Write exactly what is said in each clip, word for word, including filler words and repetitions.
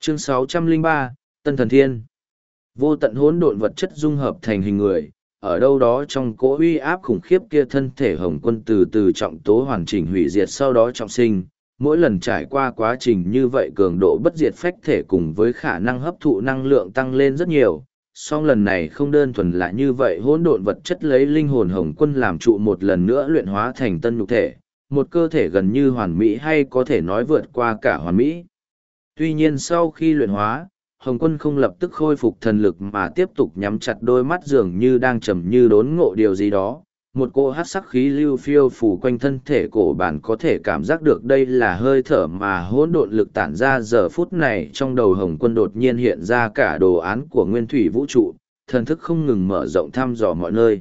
Chương sáu trăm lẻ ba, Tân Thần Thiên. Vô tận hỗn độn vật chất dung hợp thành hình người, ở đâu đó trong cỗ uy áp khủng khiếp kia thân thể Hồng Quân từ từ trọng tố hoàn chỉnh hủy diệt sau đó trọng sinh. Mỗi lần trải qua quá trình như vậy cường độ bất diệt phách thể cùng với khả năng hấp thụ năng lượng tăng lên rất nhiều. Song lần này không đơn thuần là như vậy, hỗn độn vật chất lấy linh hồn Hồng Quân làm trụ một lần nữa luyện hóa thành tân nhục thể, một cơ thể gần như hoàn mỹ hay có thể nói vượt qua cả hoàn mỹ. Tuy nhiên sau khi luyện hóa, Hồng Quân không lập tức khôi phục thần lực mà tiếp tục nhắm chặt đôi mắt dường như đang trầm như đốn ngộ điều gì đó. Một cỗ hát sắc khí lưu phiêu phủ quanh thân thể cổ bản có thể cảm giác được đây là hơi thở mà hỗn độn lực tản ra giờ phút này. Trong đầu Hồng Quân đột nhiên hiện ra cả đồ án của nguyên thủy vũ trụ, thần thức không ngừng mở rộng thăm dò mọi nơi.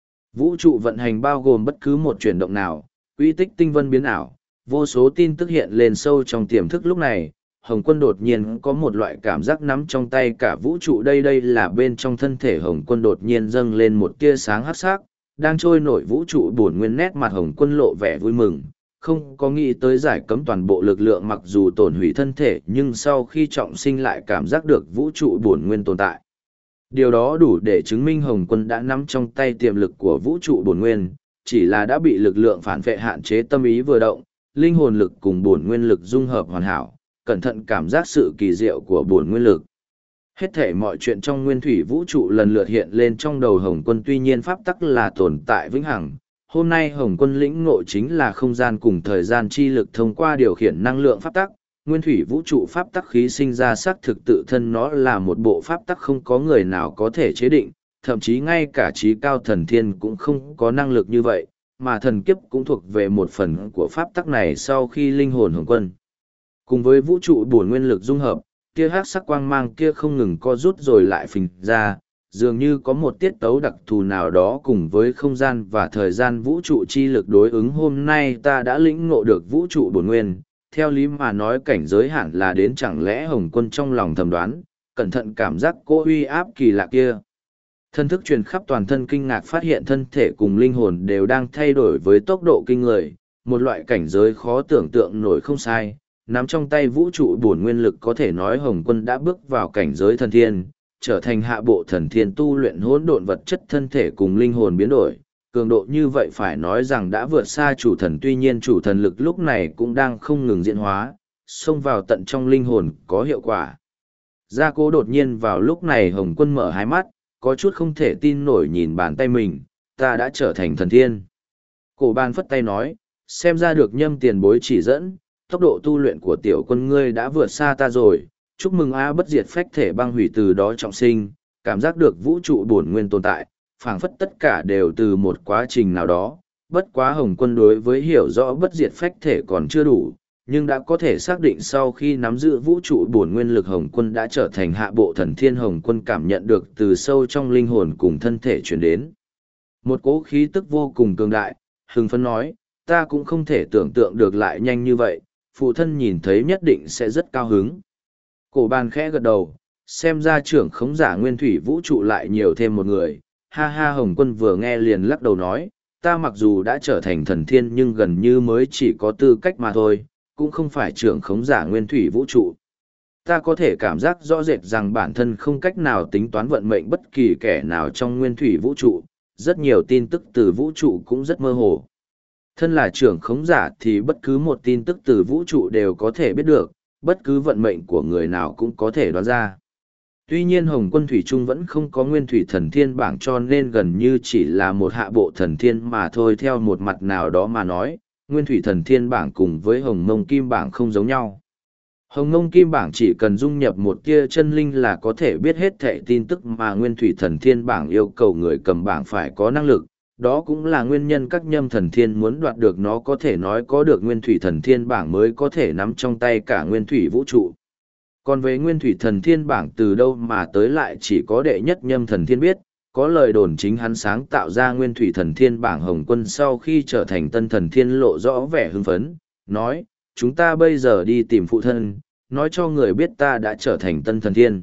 Vũ trụ vận hành bao gồm bất cứ một chuyển động nào, uy tích tinh vân biến ảo, vô số tin tức hiện lên sâu trong tiềm thức lúc này. Hồng Quân đột nhiên có một loại cảm giác nắm trong tay cả vũ trụ đây đây là bên trong thân thể Hồng Quân đột nhiên dâng lên một tia sáng hắc sắc, đang trôi nổi vũ trụ bổn nguyên. Nét mặt Hồng Quân lộ vẻ vui mừng, không có nghĩ tới giải cấm toàn bộ lực lượng mặc dù tổn hủy thân thể nhưng sau khi trọng sinh lại cảm giác được vũ trụ bổn nguyên tồn tại. Điều đó đủ để chứng minh Hồng Quân đã nắm trong tay tiềm lực của vũ trụ bổn nguyên, chỉ là đã bị lực lượng phản vệ hạn chế tâm ý vừa động, linh hồn lực cùng bổn nguyên lực dung hợp hoàn hảo. Cẩn thận cảm giác sự kỳ diệu của bổn nguyên lực. Hết thể mọi chuyện trong nguyên thủy vũ trụ lần lượt hiện lên trong đầu Hồng Quân, tuy nhiên pháp tắc là tồn tại vĩnh hằng. Hôm nay Hồng Quân lĩnh ngộ chính là không gian cùng thời gian chi lực thông qua điều khiển năng lượng pháp tắc. Nguyên thủy vũ trụ pháp tắc khí sinh ra xác thực tự thân nó là một bộ pháp tắc không có người nào có thể chế định, thậm chí ngay cả trí cao thần thiên cũng không có năng lực như vậy, mà thần kiếp cũng thuộc về một phần của pháp tắc này. Sau khi linh hồn Hồng Quân cùng với vũ trụ bổn nguyên lực dung hợp, kia hắc sắc quang mang kia không ngừng co rút rồi lại phình ra, dường như có một tiết tấu đặc thù nào đó cùng với không gian và thời gian vũ trụ chi lực đối ứng. Hôm nay ta đã lĩnh ngộ được vũ trụ bổn nguyên, theo lý mà nói cảnh giới hẳn là đến, chẳng lẽ Hồng Quân trong lòng thầm đoán, cẩn thận cảm giác cô uy áp kỳ lạ kia. Thân thức truyền khắp toàn thân, kinh ngạc phát hiện thân thể cùng linh hồn đều đang thay đổi với tốc độ kinh người, một loại cảnh giới khó tưởng tượng nổi không sai. Nắm trong tay vũ trụ bổn nguyên lực có thể nói Hồng Quân đã bước vào cảnh giới thần thiên, trở thành hạ bộ thần thiên tu luyện hỗn độn vật chất, thân thể cùng linh hồn biến đổi. Cường độ như vậy phải nói rằng đã vượt xa chủ thần, tuy nhiên chủ thần lực lúc này cũng đang không ngừng diễn hóa, xông vào tận trong linh hồn có hiệu quả. Gia Cố đột nhiên vào lúc này Hồng Quân mở hai mắt, có chút không thể tin nổi nhìn bàn tay mình, ta đã trở thành thần thiên. Cổ Bàn phất tay nói, xem ra được Nhâm tiền bối chỉ dẫn, tốc độ tu luyện của tiểu quân ngươi đã vượt xa ta rồi, chúc mừng a. Bất diệt phách thể băng hủy từ đó trọng sinh, cảm giác được vũ trụ bổn nguyên tồn tại, phảng phất tất cả đều từ một quá trình nào đó. Bất quá Hồng Quân đối với hiểu rõ bất diệt phách thể còn chưa đủ, nhưng đã có thể xác định sau khi nắm giữ vũ trụ bổn nguyên lực Hồng Quân đã trở thành hạ bộ thần thiên. Hồng Quân cảm nhận được từ sâu trong linh hồn cùng thân thể truyền đến một cỗ khí tức vô cùng cường đại, hưng phấn nói, ta cũng không thể tưởng tượng được lại nhanh như vậy, phụ thân nhìn thấy nhất định sẽ rất cao hứng. Cổ Bàn khẽ gật đầu, xem ra trưởng khống giả nguyên thủy vũ trụ lại nhiều thêm một người. Ha ha. Hồng Quân vừa nghe liền lắc đầu nói, ta mặc dù đã trở thành thần thiên nhưng gần như mới chỉ có tư cách mà thôi, cũng không phải trưởng khống giả nguyên thủy vũ trụ. Ta có thể cảm giác rõ rệt rằng bản thân không cách nào tính toán vận mệnh bất kỳ kẻ nào trong nguyên thủy vũ trụ, rất nhiều tin tức từ vũ trụ cũng rất mơ hồ. Thân là trưởng khống giả thì bất cứ một tin tức từ vũ trụ đều có thể biết được, bất cứ vận mệnh của người nào cũng có thể đoán ra. Tuy nhiên Hồng Quân thủy chung vẫn không có nguyên thủy thần thiên bảng, cho nên gần như chỉ là một hạ bộ thần thiên mà thôi. Theo một mặt nào đó mà nói, nguyên thủy thần thiên bảng cùng với Hồng Mông Kim bảng không giống nhau. Hồng Mông Kim bảng chỉ cần dung nhập một tia chân linh là có thể biết hết thảy tin tức, mà nguyên thủy thần thiên bảng yêu cầu người cầm bảng phải có năng lực. Đó cũng là nguyên nhân các nhâm thần thiên muốn đoạt được nó, có thể nói có được nguyên thủy thần thiên bảng mới có thể nắm trong tay cả nguyên thủy vũ trụ. Còn về nguyên thủy thần thiên bảng từ đâu mà tới lại chỉ có đệ nhất nhâm thần thiên biết, có lời đồn chính hắn sáng tạo ra nguyên thủy thần thiên bảng. Hồng Quân sau khi trở thành tân thần thiên lộ rõ vẻ hưng phấn, nói, chúng ta bây giờ đi tìm phụ thân, nói cho người biết ta đã trở thành tân thần thiên.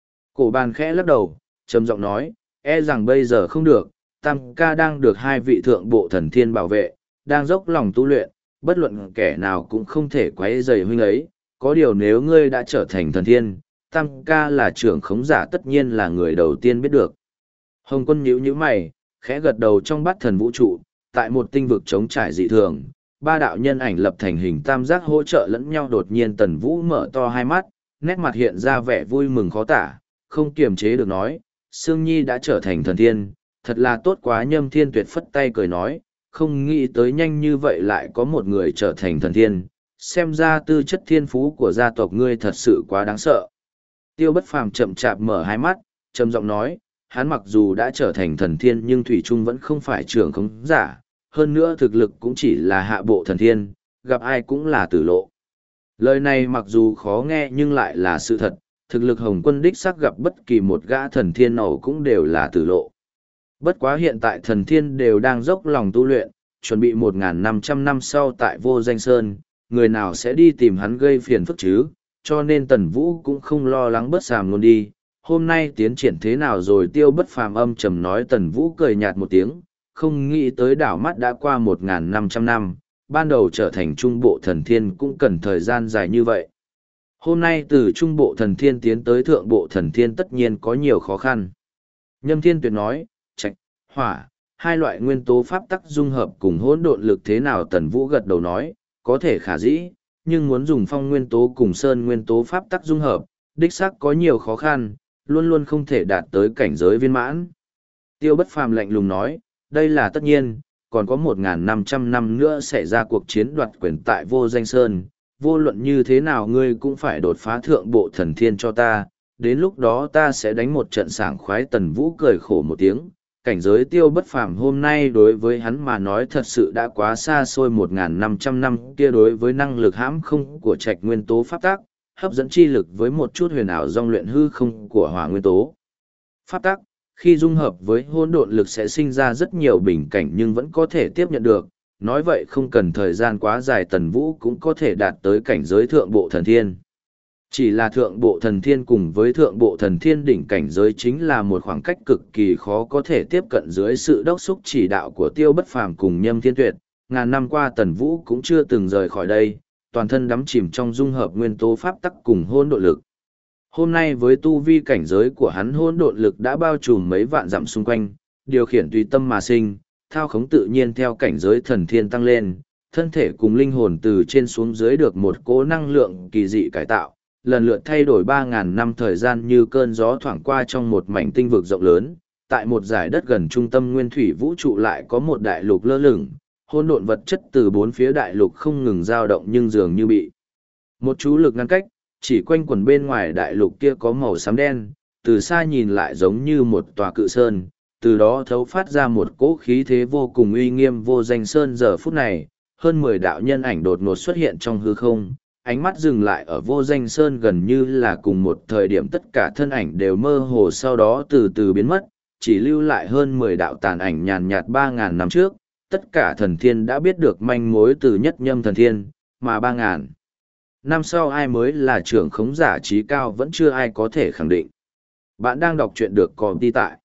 Cổ Bàn khẽ lắc đầu, trầm giọng nói, e rằng bây giờ không được, Tam ca đang được hai vị thượng bộ thần thiên bảo vệ, đang dốc lòng tu luyện, bất luận kẻ nào cũng không thể quấy rầy huynh ấy. Có điều nếu ngươi đã trở thành thần thiên, Tam ca là trưởng khống giả tất nhiên là người đầu tiên biết được. Hồng Quân nhíu nhíu mày, khẽ gật đầu trong bát thần vũ trụ, tại một tinh vực trống trải dị thường, ba đạo nhân ảnh lập thành hình tam giác hỗ trợ lẫn nhau. Đột nhiên Tần Vũ mở to hai mắt, nét mặt hiện ra vẻ vui mừng khó tả, không kiềm chế được nói, Sương Nhi đã trở thành thần thiên, thật là tốt quá. Nhâm Thiên Tuyệt phất tay cười nói, không nghĩ tới nhanh như vậy lại có một người trở thành thần thiên, xem ra tư chất thiên phú của gia tộc ngươi thật sự quá đáng sợ. Tiêu Bất Phàm chậm chạp mở hai mắt, trầm giọng nói, hắn mặc dù đã trở thành thần thiên nhưng thủy trung vẫn không phải trưởng khống giả, hơn nữa thực lực cũng chỉ là hạ bộ thần thiên, gặp ai cũng là tử lộ. Lời này mặc dù khó nghe nhưng lại là sự thật, thực lực Hồng Quân đích xác gặp bất kỳ một gã thần thiên nào cũng đều là tử lộ. Bất quá hiện tại thần thiên đều đang dốc lòng tu luyện, chuẩn bị một nghìn năm trăm năm sau tại Vô Danh Sơn, người nào sẽ đi tìm hắn gây phiền phức chứ, cho nên Tần Vũ cũng không lo lắng Bất Phàm luôn đi. Hôm nay tiến triển thế nào rồi? Tiêu Bất Phàm âm trầm nói. Tần Vũ cười nhạt một tiếng, không nghĩ tới đảo mắt đã qua một nghìn năm trăm năm, ban đầu trở thành trung bộ thần thiên cũng cần thời gian dài như vậy. Hôm nay từ trung bộ thần thiên tiến tới thượng bộ thần thiên tất nhiên có nhiều khó khăn. Nhâm Thiên Tuyệt nói, trạch, hỏa, hai loại nguyên tố pháp tắc dung hợp cùng hỗn độn lực thế nào? Tần Vũ gật đầu nói, có thể khả dĩ, nhưng muốn dùng phong nguyên tố cùng sơn nguyên tố pháp tắc dung hợp, đích xác có nhiều khó khăn, luôn luôn không thể đạt tới cảnh giới viên mãn. Tiêu Bất Phàm lạnh lùng nói, đây là tất nhiên, còn có một nghìn năm trăm năm nữa sẽ ra cuộc chiến đoạt quyền tại Vô Danh Sơn, vô luận như thế nào ngươi cũng phải đột phá thượng bộ thần thiên cho ta, đến lúc đó ta sẽ đánh một trận sảng khoái. Tần Vũ cười khổ một tiếng, cảnh giới Tiêu Bất Phàm hôm nay đối với hắn mà nói thật sự đã quá xa xôi. Một nghìn năm trăm năm kia đối với năng lực hãm không của trạch nguyên tố pháp tắc, hấp dẫn chi lực với một chút huyền ảo dòng luyện hư không của hỏa nguyên tố pháp tắc, khi dung hợp với hỗn độn lực sẽ sinh ra rất nhiều bình cảnh nhưng vẫn có thể tiếp nhận được. Nói vậy không cần thời gian quá dài Tần Vũ cũng có thể đạt tới cảnh giới thượng bộ thần thiên. Chỉ là thượng bộ thần thiên cùng với thượng bộ thần thiên đỉnh cảnh giới chính là một khoảng cách cực kỳ khó có thể tiếp cận dưới sự đốc thúc chỉ đạo của Tiêu Bất Phàm cùng Nhâm Thiên Tuyệt. Ngàn năm qua Tần Vũ cũng chưa từng rời khỏi đây, toàn thân đắm chìm trong dung hợp nguyên tố pháp tắc cùng hỗn độn lực. Hôm nay với tu vi cảnh giới của hắn, hỗn độn lực đã bao trùm mấy vạn dặm xung quanh, điều khiển tùy tâm mà sinh, thao khống tự nhiên theo cảnh giới thần thiên tăng lên, thân thể cùng linh hồn từ trên xuống dưới được một cỗ năng lượng kỳ dị cải tạo, lần lượt thay đổi ba ngàn năm thời gian như cơn gió thoảng qua trong một mảnh tinh vực rộng lớn. Tại một giải đất gần trung tâm nguyên thủy vũ trụ lại có một đại lục lơ lửng, hỗn độn vật chất từ bốn phía đại lục không ngừng dao động nhưng dường như bị một chú lực ngăn cách, chỉ quanh quẩn bên ngoài đại lục kia có màu xám đen, từ xa nhìn lại giống như một tòa cự sơn, từ đó thấu phát ra một cỗ khí thế vô cùng uy nghiêm. Vô Danh Sơn giờ phút này, hơn mười đạo nhân ảnh đột ngột xuất hiện trong hư không, ánh mắt dừng lại ở Vô Danh Sơn gần như là cùng một thời điểm tất cả thân ảnh đều mơ hồ sau đó từ từ biến mất, chỉ lưu lại hơn mười đạo tàn ảnh nhàn nhạt. Ba ngàn năm trước, tất cả thần thiên đã biết được manh mối từ Nhất Nhâm thần thiên, mà ba ngàn năm sau ai mới là trưởng khống giả trí cao vẫn chưa ai có thể khẳng định. Bạn đang đọc truyện được có đi tại